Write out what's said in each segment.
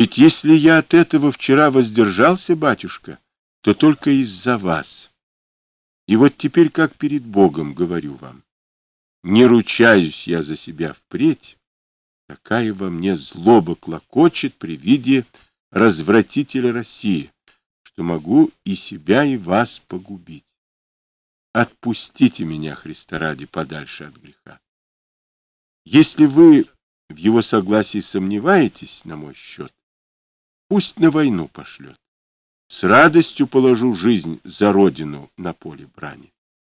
Ведь если я от этого вчера воздержался, батюшка, то только из-за вас. И вот теперь, как перед Богом, говорю вам, не ручаюсь я за себя впредь, такая во мне злоба клокочет при виде развратителя России, что могу и себя, и вас погубить. Отпустите меня, Христа ради, подальше от греха. Если вы в его согласии сомневаетесь на мой счет, пусть на войну пошлет. С радостью положу жизнь за родину на поле брани.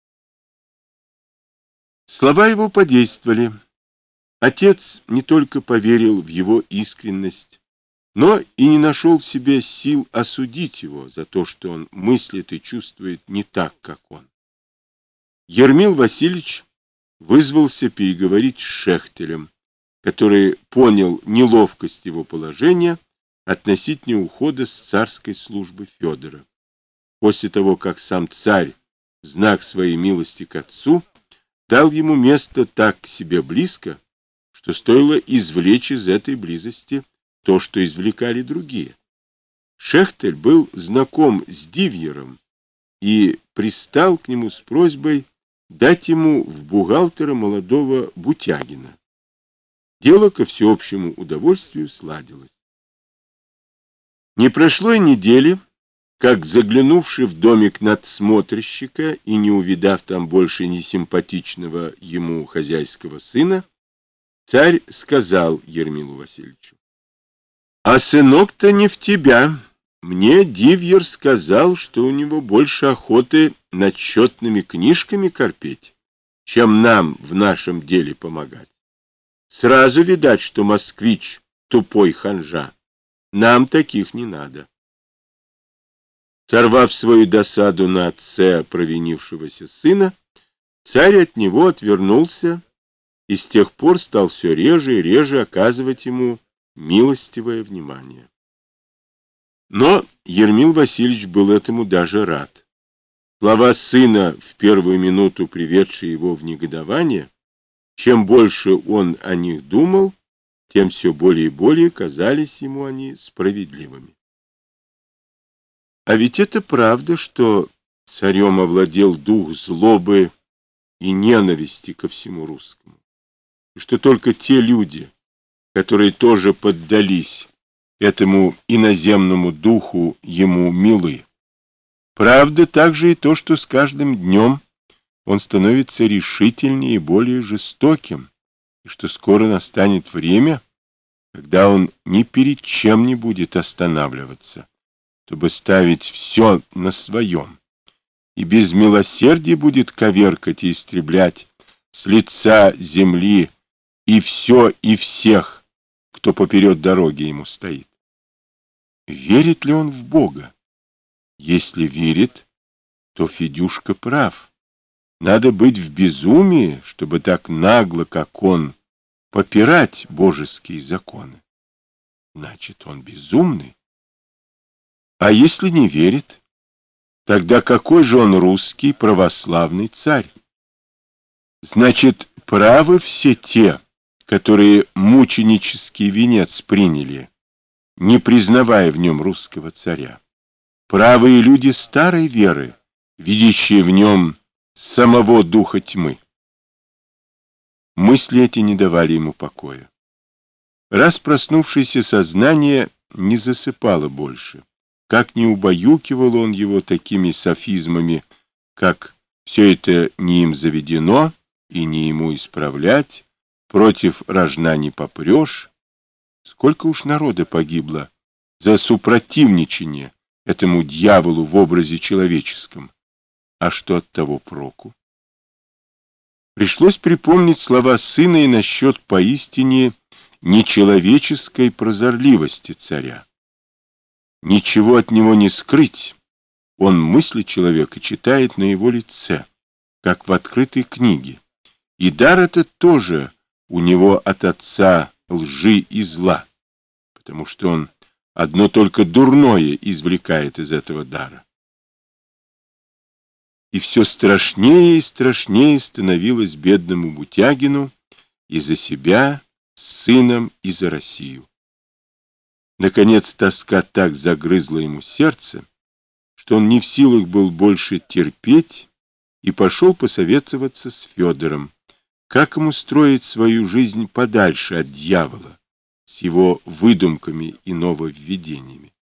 Слова его подействовали. Отец не только поверил в его искренность, но и не нашел в себе сил осудить его за то, что он мыслит и чувствует не так, как он. Ермил Васильевич вызвался переговорить с Шехтелем, который понял неловкость его положения относительно ухода с царской службы Федора. После того, как сам царь в знак своей милости к отцу дал ему место так к себе близко, что стоило извлечь из этой близости то, что извлекали другие. Шехтель был знаком с Дивьером и пристал к нему с просьбой дать ему в бухгалтера молодого Бутягина. Дело ко всеобщему удовольствию сладилось. Не прошло и недели, как, заглянувши в домик надсмотрщика и не увидав там больше несимпатичного ему хозяйского сына, царь сказал Ермилу Васильевичу: «А сынок-то не в тебя. Мне Дивьер сказал, что у него больше охоты над счетными книжками корпеть, чем нам в нашем деле помогать. Сразу видать, что москвич тупой ханжа. Нам таких не надо». Сорвав свою досаду на отце провинившегося сына, царь от него отвернулся и с тех пор стал все реже и реже оказывать ему милостивое внимание. Но Ермил Васильевич был этому даже рад. Слова сына, в первую минуту приведшие его в негодование, чем больше он о них думал, тем все более и более казались ему они справедливыми. А ведь это правда, что царем овладел дух злобы и ненависти ко всему русскому, и что только те люди, которые тоже поддались этому иноземному духу, ему милы. Правда также и то, что с каждым днем он становится решительнее и более жестоким, и что скоро настанет время, когда он ни перед чем не будет останавливаться, чтобы ставить все на своем, и без милосердия будет коверкать и истреблять с лица земли и все и всех, кто поперед дороги ему стоит. Верит ли он в Бога? Если верит, то Федюшка прав. Надо быть в безумии, чтобы так нагло, как он, попирать божеские законы. Значит, он безумный. А если не верит, тогда какой же он русский православный царь? Значит, правы все те, которые мученический венец приняли, не признавая в нем русского царя. Правы и люди старой веры, видящие в нем самого духа тьмы. Мысли эти не давали ему покоя. Раз проснувшееся сознание не засыпало больше, как не убаюкивал он его такими софизмами, как «все это не им заведено и не ему исправлять», «против рожна не попрешь». Сколько уж народа погибло за супротивничание этому дьяволу в образе человеческом. А что от того проку? Пришлось припомнить слова сына и насчет поистине нечеловеческой прозорливости царя. Ничего от него не скрыть. Он мысли человека читает на его лице, как в открытой книге. И дар этот тоже у него от отца лжи и зла, потому что он одно только дурное извлекает из этого дара. И все страшнее и страшнее становилось бедному Бутягину и за себя, с сыном, и за Россию. Наконец тоска так загрызла ему сердце, что он не в силах был больше терпеть и пошел посоветоваться с Федором, как ему строить свою жизнь подальше от дьявола с его выдумками и нововведениями.